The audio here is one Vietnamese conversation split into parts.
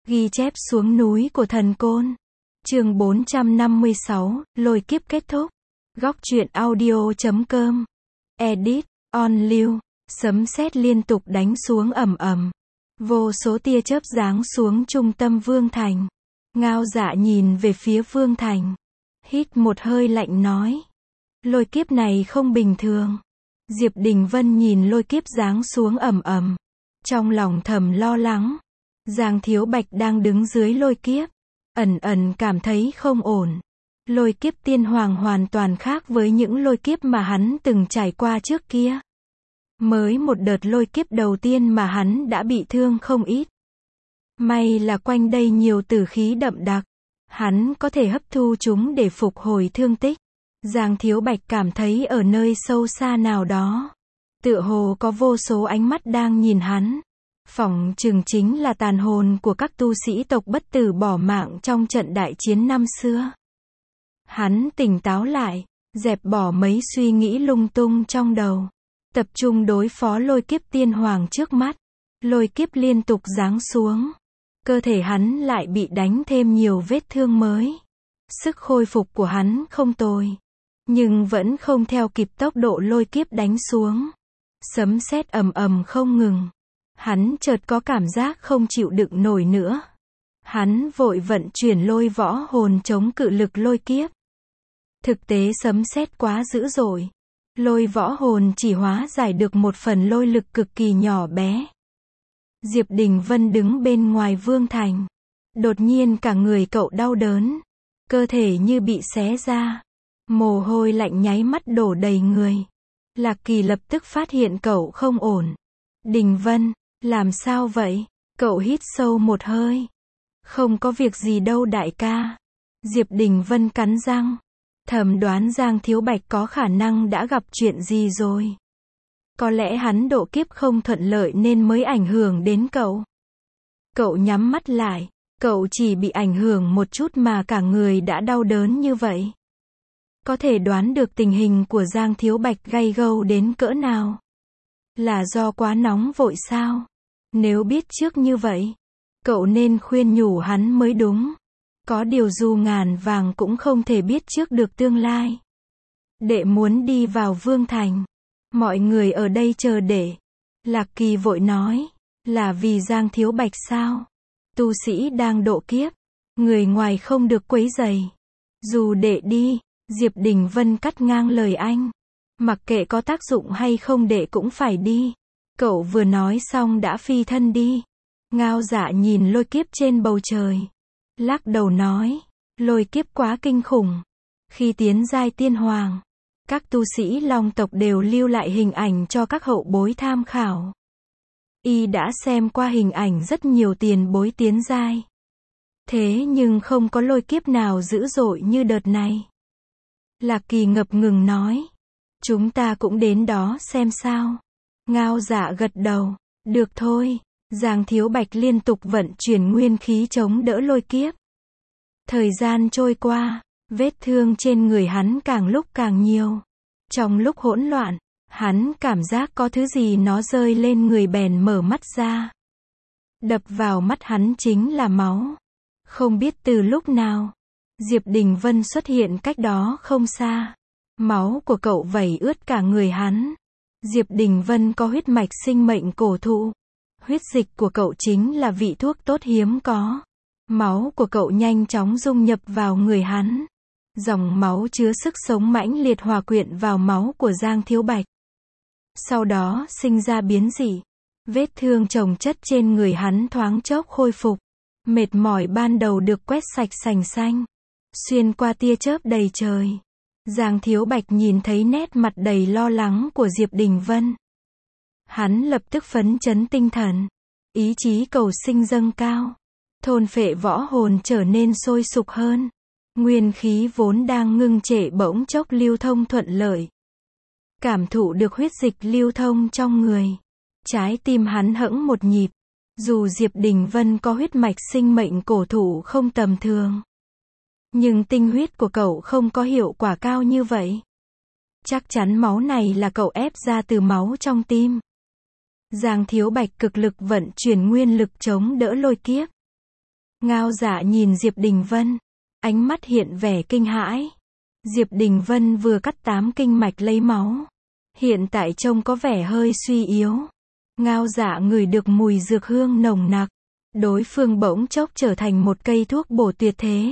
Ghi chép xuống núi của thần côn. Chương 456, lôi kiếp kết thúc. Góc truyện audio.com. Edit, on lưu. Sấm sét liên tục đánh xuống ầm ầm. Vô số tia chớp giáng xuống trung tâm Vương Thành. Ngao Dạ nhìn về phía Vương Thành. Hít một hơi lạnh nói. Lôi kiếp này không bình thường. Diệp Đình Vân nhìn lôi kiếp giáng xuống ầm ầm. Trong lòng thầm lo lắng. Giang Thiếu Bạch đang đứng dưới lôi kiếp. Ẩn ẩn cảm thấy không ổn. Lôi kiếp tiên hoàng hoàn toàn khác với những lôi kiếp mà hắn từng trải qua trước kia. Mới một đợt lôi kiếp đầu tiên mà hắn đã bị thương không ít. May là quanh đây nhiều tử khí đậm đặc. Hắn có thể hấp thu chúng để phục hồi thương tích. Giang Thiếu Bạch cảm thấy ở nơi sâu xa nào đó. Tựa hồ có vô số ánh mắt đang nhìn hắn. Phỏng chừng chính là tàn hồn của các tu sĩ tộc Bất Tử bỏ mạng trong trận đại chiến năm xưa. Hắn tỉnh táo lại, dẹp bỏ mấy suy nghĩ lung tung trong đầu. Tập trung đối phó lôi kiếp tiên hoàng trước mắt. Lôi kiếp liên tục giáng xuống. Cơ thể hắn lại bị đánh thêm nhiều vết thương mới. Sức khôi phục của hắn không tồi. Nhưng vẫn không theo kịp tốc độ lôi kiếp đánh xuống. Sấm sét ầm ầm không ngừng. Hắn chợt có cảm giác không chịu đựng nổi nữa. Hắn vội vận chuyển lôi võ hồn chống cự lực lôi kiếp. Thực tế sấm sét quá dữ dội. Lôi võ hồn chỉ hóa giải được một phần lôi lực cực kỳ nhỏ bé. Diệp Đình Vân đứng bên ngoài Vương Thành. Đột nhiên cả người cậu đau đớn. Cơ thể như bị xé ra. Mồ hôi lạnh nháy mắt đổ đầy người. Lạc Kỳ lập tức phát hiện cậu không ổn. Đình Vân, làm sao vậy? Cậu hít sâu một hơi. Không có việc gì đâu đại ca. Diệp Đình Vân cắn răng. Thầm đoán Giang Thiếu Bạch có khả năng đã gặp chuyện gì rồi. Có lẽ hắn độ kiếp không thuận lợi nên mới ảnh hưởng đến cậu. Cậu nhắm mắt lại. Cậu chỉ bị ảnh hưởng một chút mà cả người đã đau đớn như vậy. Có thể đoán được tình hình của Giang Thiếu Bạch gay gâu đến cỡ nào. Là do quá nóng vội sao? Nếu biết trước như vậy, cậu nên khuyên nhủ hắn mới đúng. Có điều dù ngàn vàng cũng không thể biết trước được tương lai. Đệ muốn đi vào Vương Thành. Mọi người ở đây chờ đệ. Lạc Kỳ vội nói. Là vì Giang Thiếu Bạch sao? Tu sĩ đang độ kiếp. Người ngoài không được quấy rầy. Dù đệ đi, Diệp Đình Vân cắt ngang lời anh. Mặc kệ có tác dụng hay không đệ cũng phải đi. Cậu vừa nói xong đã phi thân đi. Ngao Dạ nhìn lôi kiếp trên bầu trời. Lắc đầu nói. Lôi kiếp quá kinh khủng. Khi tiến giai tiên hoàng, các tu sĩ Long tộc đều lưu lại hình ảnh cho các hậu bối tham khảo. Y đã xem qua hình ảnh rất nhiều tiền bối tiến giai. Thế nhưng không có lôi kiếp nào dữ dội như đợt này. Lạc Kỳ ngập ngừng nói. Chúng ta cũng đến đó xem sao. Ngao Dạ gật đầu. Được thôi. Giang Thiếu Bạch liên tục vận chuyển nguyên khí chống đỡ lôi kiếp. Thời gian trôi qua, vết thương trên người hắn càng lúc càng nhiều. Trong lúc hỗn loạn, hắn cảm giác có thứ gì nó rơi lên người bèn mở mắt ra. Đập vào mắt hắn chính là máu. Không biết từ lúc nào, Diệp Đình Vân xuất hiện cách đó không xa. Máu của cậu vẩy ướt cả người hắn. Diệp Đình Vân có huyết mạch sinh mệnh cổ thụ. Huyết dịch của cậu chính là vị thuốc tốt hiếm có. Máu của cậu nhanh chóng dung nhập vào người hắn. Dòng máu chứa sức sống mãnh liệt hòa quyện vào máu của Giang Thiếu Bạch. Sau đó sinh ra biến dị. Vết thương chồng chất trên người hắn thoáng chốc khôi phục. Mệt mỏi ban đầu được quét sạch sành xanh. Xuyên qua tia chớp đầy trời. Giang Thiếu Bạch nhìn thấy nét mặt đầy lo lắng của Diệp Đình Vân. Hắn lập tức phấn chấn tinh thần. Ý chí cầu sinh dâng cao. Thôn phệ võ hồn trở nên sôi sục hơn. Nguyên khí vốn đang ngưng trệ bỗng chốc lưu thông thuận lợi. Cảm thụ được huyết dịch lưu thông trong người. Trái tim hắn hẫng một nhịp. Dù Diệp Đình Vân có huyết mạch sinh mệnh cổ thụ không tầm thường. Nhưng tinh huyết của cậu không có hiệu quả cao như vậy. Chắc chắn máu này là cậu ép ra từ máu trong tim. Giang Thiếu Bạch cực lực vận chuyển nguyên lực chống đỡ lôi kiếp. Ngao Dạ nhìn Diệp Đình Vân, ánh mắt hiện vẻ kinh hãi. Diệp Đình Vân vừa cắt 8 kinh mạch lấy máu, hiện tại trông có vẻ hơi suy yếu. Ngao Dạ ngửi được mùi dược hương nồng nặc, đối phương bỗng chốc trở thành một cây thuốc bổ tuyệt thế.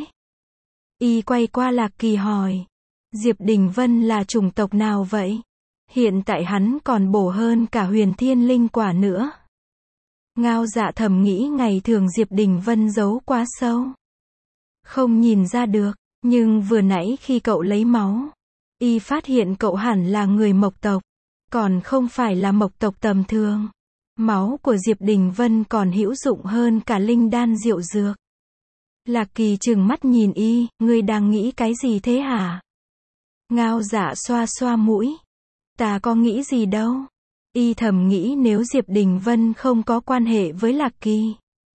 Y quay qua Lạc Kỳ hỏi, Diệp Đình Vân là chủng tộc nào vậy? Hiện tại hắn còn bổ hơn cả huyền thiên linh quả nữa. Ngao Dạ thầm nghĩ ngày thường Diệp Đình Vân giấu quá sâu, không nhìn ra được, nhưng vừa nãy khi cậu lấy máu, y phát hiện cậu hẳn là người Mộc tộc, còn không phải là Mộc tộc tầm thường. Máu của Diệp Đình Vân còn hữu dụng hơn cả linh đan diệu dược. Lạc Kỳ trừng mắt nhìn y, ngươi đang nghĩ cái gì thế hả? Ngao Dạ xoa xoa mũi, ta có nghĩ gì đâu. Y thầm nghĩ nếu Diệp Đình Vân không có quan hệ với Lạc Kỳ,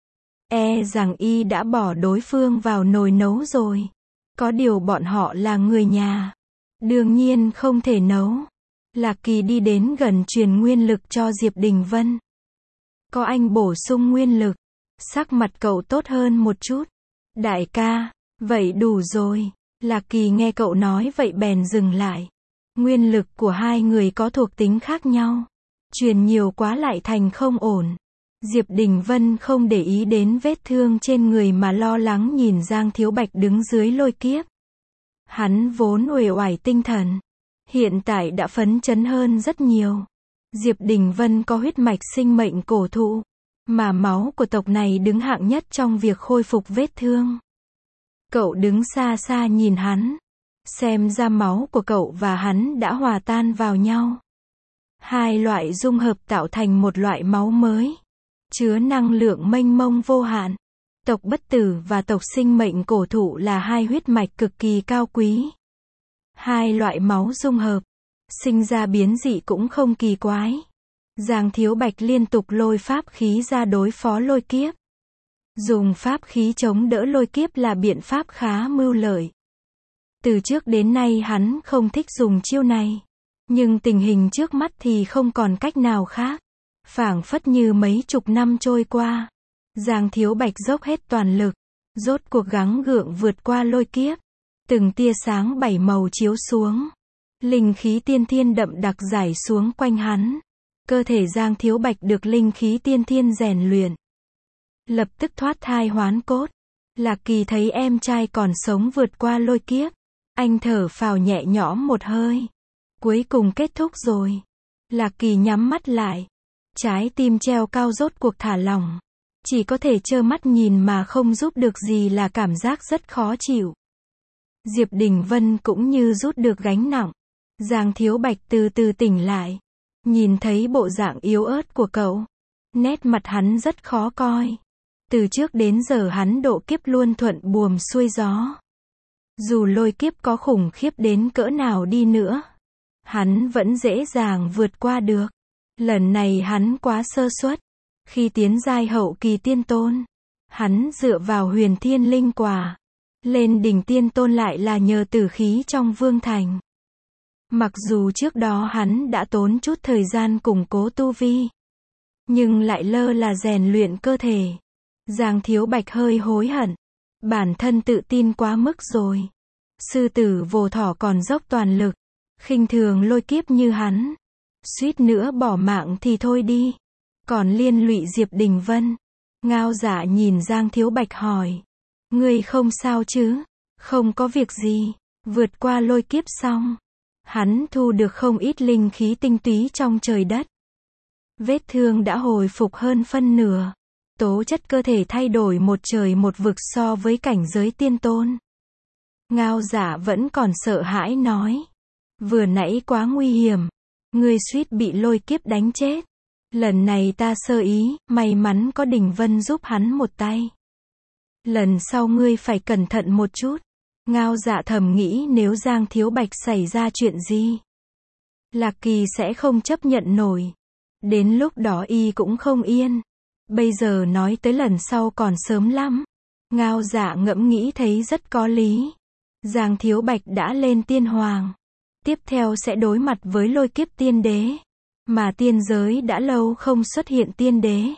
e rằng y đã bỏ đối phương vào nồi nấu rồi. Có điều bọn họ là người nhà, đương nhiên không thể nấu. Lạc Kỳ đi đến gần truyền nguyên lực cho Diệp Đình Vân. Có anh bổ sung nguyên lực, sắc mặt cậu tốt hơn một chút. Đại ca, vậy đủ rồi. Lạc Kỳ nghe cậu nói vậy bèn dừng lại. Nguyên lực của hai người có thuộc tính khác nhau, truyền nhiều quá lại thành không ổn. Diệp Đình Vân không để ý đến vết thương trên người mà lo lắng nhìn Giang Thiếu Bạch đứng dưới lôi kiếp. Hắn vốn uể oải tinh thần, hiện tại đã phấn chấn hơn rất nhiều. Diệp Đình Vân có huyết mạch sinh mệnh cổ thụ, mà máu của tộc này đứng hạng nhất trong việc khôi phục vết thương. Cậu đứng xa xa nhìn hắn, xem ra máu của cậu và hắn đã hòa tan vào nhau. Hai loại dung hợp tạo thành một loại máu mới, chứa năng lượng mênh mông vô hạn. Tộc Bất Tử và tộc Sinh Mệnh Cổ Thụ là hai huyết mạch cực kỳ cao quý. Hai loại máu dung hợp, sinh ra biến dị cũng không kỳ quái. Giang Thiếu Bạch liên tục lôi pháp khí ra đối phó lôi kiếp. Dùng pháp khí chống đỡ lôi kiếp là biện pháp khá mưu lợi. Từ trước đến nay hắn không thích dùng chiêu này, nhưng tình hình trước mắt thì không còn cách nào khác. Phảng phất như mấy chục năm trôi qua, Giang Thiếu Bạch dốc hết toàn lực, rốt cuộc gắng gượng vượt qua lôi kiếp. Từng tia sáng bảy màu chiếu xuống, linh khí tiên thiên đậm đặc rải xuống quanh hắn. Cơ thể Giang Thiếu Bạch được linh khí tiên thiên rèn luyện, lập tức thoát thai hoán cốt. Lạc Kỳ thấy em trai còn sống vượt qua lôi kiếp, anh thở phào nhẹ nhõm một hơi. Cuối cùng kết thúc rồi. Lạc Kỳ nhắm mắt lại, trái tim treo cao rốt cuộc thả lỏng. Chỉ có thể trơ mắt nhìn mà không giúp được gì là cảm giác rất khó chịu. Diệp Đình Vân cũng như rút được gánh nặng. Giang Thiếu Bạch từ từ tỉnh lại, nhìn thấy bộ dạng yếu ớt của cậu, nét mặt hắn rất khó coi. Từ trước đến giờ hắn độ kiếp luôn thuận buồm xuôi gió. Dù lôi kiếp có khủng khiếp đến cỡ nào đi nữa, hắn vẫn dễ dàng vượt qua được. Lần này hắn quá sơ suất. Khi tiến giai hậu kỳ tiên tôn, hắn dựa vào huyền thiên linh quả. Lên đỉnh tiên tôn lại là nhờ tử khí trong vương thành. Mặc dù trước đó hắn đã tốn chút thời gian củng cố tu vi, nhưng lại lơ là rèn luyện cơ thể. Giang Thiếu Bạch hơi hối hận. Bản thân tự tin quá mức rồi. Sư tử vô thỏ còn dốc toàn lực, khinh thường lôi kiếp như hắn, suýt nữa bỏ mạng thì thôi đi, còn liên lụy Diệp Đình Vân. Ngao Dạ nhìn Giang Thiếu Bạch hỏi, ngươi không sao chứ? Không có việc gì. Vượt qua lôi kiếp xong, hắn thu được không ít linh khí tinh túy trong trời đất. Vết thương đã hồi phục hơn phân nửa. Tố chất cơ thể thay đổi một trời một vực so với cảnh giới tiên tôn. Ngao Dạ vẫn còn sợ hãi nói, vừa nãy quá nguy hiểm, ngươi suýt bị lôi kiếp đánh chết. Lần này ta sơ ý, may mắn có Đình Vân giúp hắn một tay. Lần sau ngươi phải cẩn thận một chút. Ngao Dạ thầm nghĩ nếu Giang Thiếu Bạch xảy ra chuyện gì, Lạc Kỳ sẽ không chấp nhận nổi. Đến lúc đó y cũng không yên. Bây giờ nói tới lần sau còn sớm lắm. Ngao Dạ ngẫm nghĩ thấy rất có lý. Giang Thiếu Bạch đã lên tiên hoàng, tiếp theo sẽ đối mặt với lôi kiếp tiên đế. Mà tiên giới đã lâu không xuất hiện tiên đế.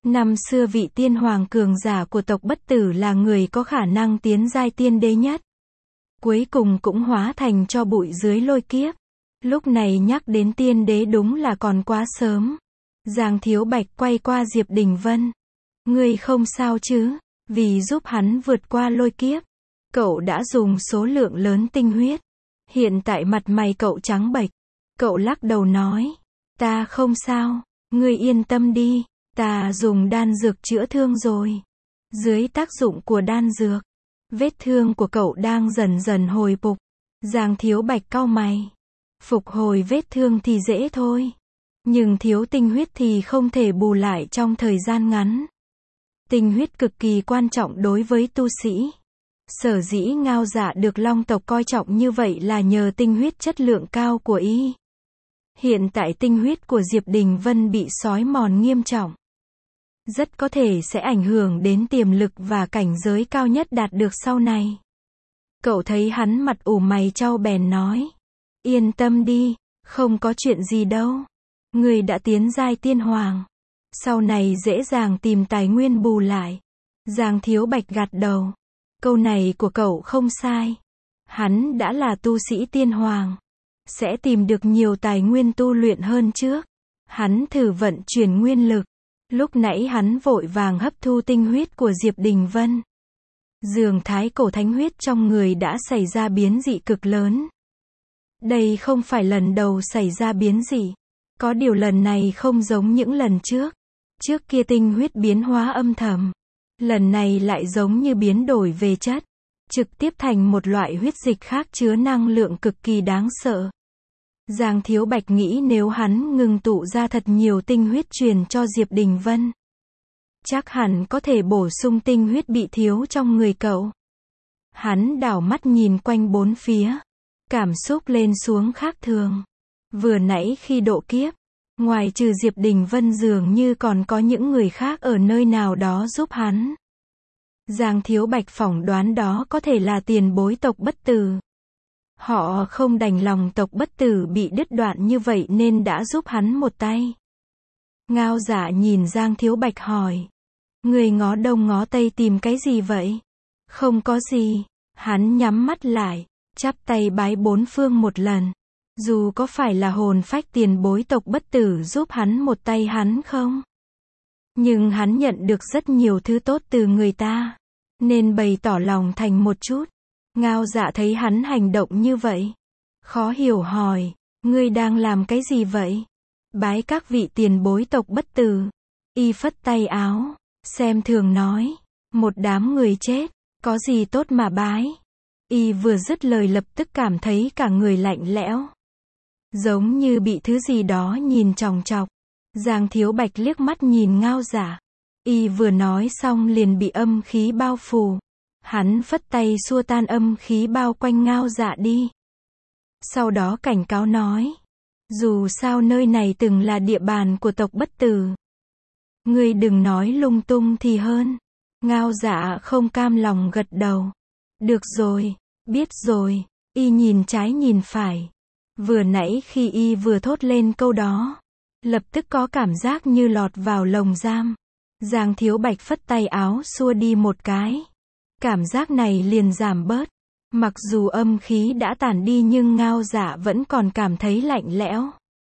Năm xưa vị tiên hoàng cường giả của tộc Bất Tử là người có khả năng tiến giai tiên đế nhất. Cuối cùng cũng hóa thành tro bụi dưới lôi kiếp. Lúc này nhắc đến tiên đế đúng là còn quá sớm. Giang Thiếu Bạch quay qua Diệp Đình Vân. Ngươi không sao chứ? Vì giúp hắn vượt qua lôi kiếp, cậu đã dùng số lượng lớn tinh huyết. Hiện tại mặt mày cậu trắng bệch. Cậu lắc đầu nói. Ta không sao, ngươi yên tâm đi. Ta dùng đan dược chữa thương rồi. Dưới tác dụng của đan dược, vết thương của cậu đang dần dần hồi phục. Giang Thiếu Bạch cau mày. Phục hồi vết thương thì dễ thôi. Nhưng thiếu tinh huyết thì không thể bù lại trong thời gian ngắn. Tinh huyết cực kỳ quan trọng đối với tu sĩ. Sở dĩ Ngao Dạ được Long tộc coi trọng như vậy là nhờ tinh huyết chất lượng cao của y. Hiện tại tinh huyết của Diệp Đình Vân bị xói mòn nghiêm trọng. Rất có thể sẽ ảnh hưởng đến tiềm lực và cảnh giới cao nhất đạt được sau này. Cậu thấy hắn mặt ủ mày chau bèn nói. Yên tâm đi, không có chuyện gì đâu. Người đã tiến giai tiên hoàng. Sau này dễ dàng tìm tài nguyên bù lại. Giang Thiếu Bạch gật đầu. Câu này của cậu không sai. Hắn đã là tu sĩ tiên hoàng. Sẽ tìm được nhiều tài nguyên tu luyện hơn trước. Hắn thử vận chuyển nguyên lực. Lúc nãy hắn vội vàng hấp thu tinh huyết của Diệp Đình Vân. Dường thái cổ thánh huyết trong người đã xảy ra biến dị cực lớn. Đây không phải lần đầu xảy ra biến dị. Có điều lần này không giống những lần trước. Trước kia tinh huyết biến hóa âm thầm. Lần này lại giống như biến đổi về chất. Trực tiếp thành một loại huyết dịch khác chứa năng lượng cực kỳ đáng sợ. Giang Thiếu Bạch nghĩ nếu hắn ngừng tụ ra thật nhiều tinh huyết truyền cho Diệp Đình Vân, chắc hẳn có thể bổ sung tinh huyết bị thiếu trong người cậu. Hắn đảo mắt nhìn quanh bốn phía. Cảm xúc lên xuống khác thường. Vừa nãy khi độ kiếp, ngoài trừ Diệp Đình Vân dường như còn có những người khác ở nơi nào đó giúp hắn. Giang Thiếu Bạch phỏng đoán đó có thể là tiền bối tộc Bất Tử. Họ không đành lòng tộc Bất Tử bị đứt đoạn như vậy nên đã giúp hắn một tay. Ngao Dạ nhìn Giang Thiếu Bạch hỏi. Người ngó đông ngó tây tìm cái gì vậy? Không có gì. Hắn nhắm mắt lại, chắp tay bái bốn phương một lần. Dù có phải là hồn phách tiền bối tộc Bất Tử giúp hắn một tay hắn không? Nhưng hắn nhận được rất nhiều thứ tốt từ người ta. Nên bày tỏ lòng thành một chút. Ngao Dạ thấy hắn hành động như vậy. Khó hiểu hỏi. Ngươi đang làm cái gì vậy? Bái các vị tiền bối tộc Bất Tử. Y phất tay áo. Xem thường nói. Một đám người chết. Có gì tốt mà bái? Y vừa dứt lời lập tức cảm thấy cả người lạnh lẽo. Giống như bị thứ gì đó nhìn chòng chọc. Giang Thiếu Bạch liếc mắt nhìn Ngao Dạ. Y vừa nói xong liền bị âm khí bao phủ. Hắn phất tay xua tan âm khí bao quanh Ngao Dạ đi. Sau đó cảnh cáo nói. Dù sao nơi này từng là địa bàn của tộc Bất Tử. Ngươi đừng nói lung tung thì hơn. Ngao Dạ không cam lòng gật đầu. Được rồi, biết rồi. Y nhìn trái nhìn phải. Vừa nãy khi y vừa thốt lên câu đó, lập tức có cảm giác như lọt vào lồng giam. Giang Thiếu Bạch phất tay áo xua đi một cái. Cảm giác này liền giảm bớt. Mặc dù âm khí đã tản đi nhưng Ngao Dạ vẫn còn cảm thấy lạnh lẽo.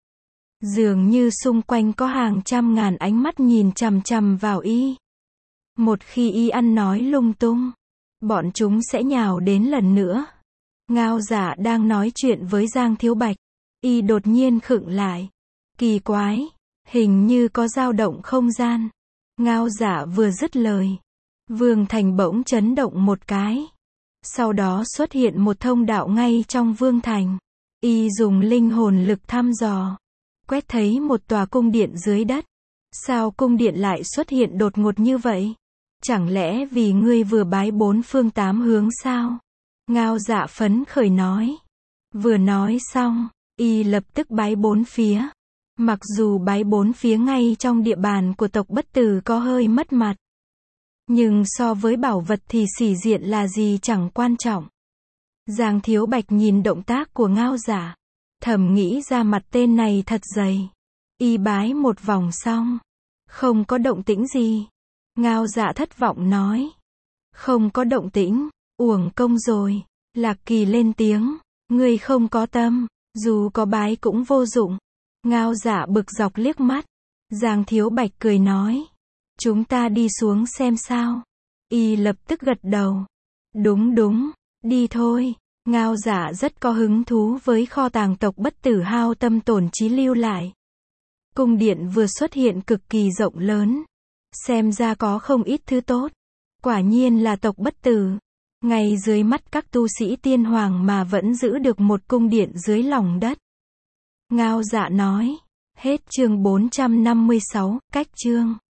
Dường như xung quanh có hàng trăm ngàn ánh mắt nhìn chằm chằm vào y. Một khi y ăn nói lung tung, bọn chúng sẽ nhào đến lần nữa. Ngao Dạ đang nói chuyện với Giang Thiếu Bạch. Y đột nhiên khựng lại. Kỳ quái, hình như có dao động không gian. Ngao Dạ vừa dứt lời, Vương Thành bỗng chấn động một cái. Sau đó xuất hiện một thông đạo ngay trong Vương Thành. Y dùng linh hồn lực thăm dò, quét thấy một tòa cung điện dưới đất. Sao cung điện lại xuất hiện đột ngột như vậy? Chẳng lẽ vì ngươi vừa bái bốn phương tám hướng sao? Ngao Dạ phấn khởi nói. Vừa nói xong, y lập tức bái bốn phía. Mặc dù bái bốn phía ngay trong địa bàn của tộc Bất Tử có hơi mất mặt. Nhưng so với bảo vật thì sĩ diện là gì chẳng quan trọng. Giang Thiếu Bạch nhìn động tác của Ngao Dạ. Thầm nghĩ ra mặt tên này thật dày. Y bái một vòng xong. Không có động tĩnh gì. Ngao Dạ thất vọng nói. Không có động tĩnh, uổng công rồi. Lạc Kỳ lên tiếng. Ngươi không có tâm, dù có bái cũng vô dụng. Ngao Dạ bực dọc liếc mắt. Giang Thiếu Bạch cười nói. Chúng ta đi xuống xem sao. Y lập tức gật đầu. Đúng đúng, đi thôi. Ngao Dạ rất có hứng thú với kho tàng tộc Bất Tử hao tâm tổn trí lưu lại. Cung điện vừa xuất hiện cực kỳ rộng lớn. Xem ra có không ít thứ tốt. Quả nhiên là tộc Bất Tử. Ngay dưới mắt các tu sĩ tiên hoàng mà vẫn giữ được một cung điện dưới lòng đất. Ngao Dạ nói. Hết chương 456, cách chương.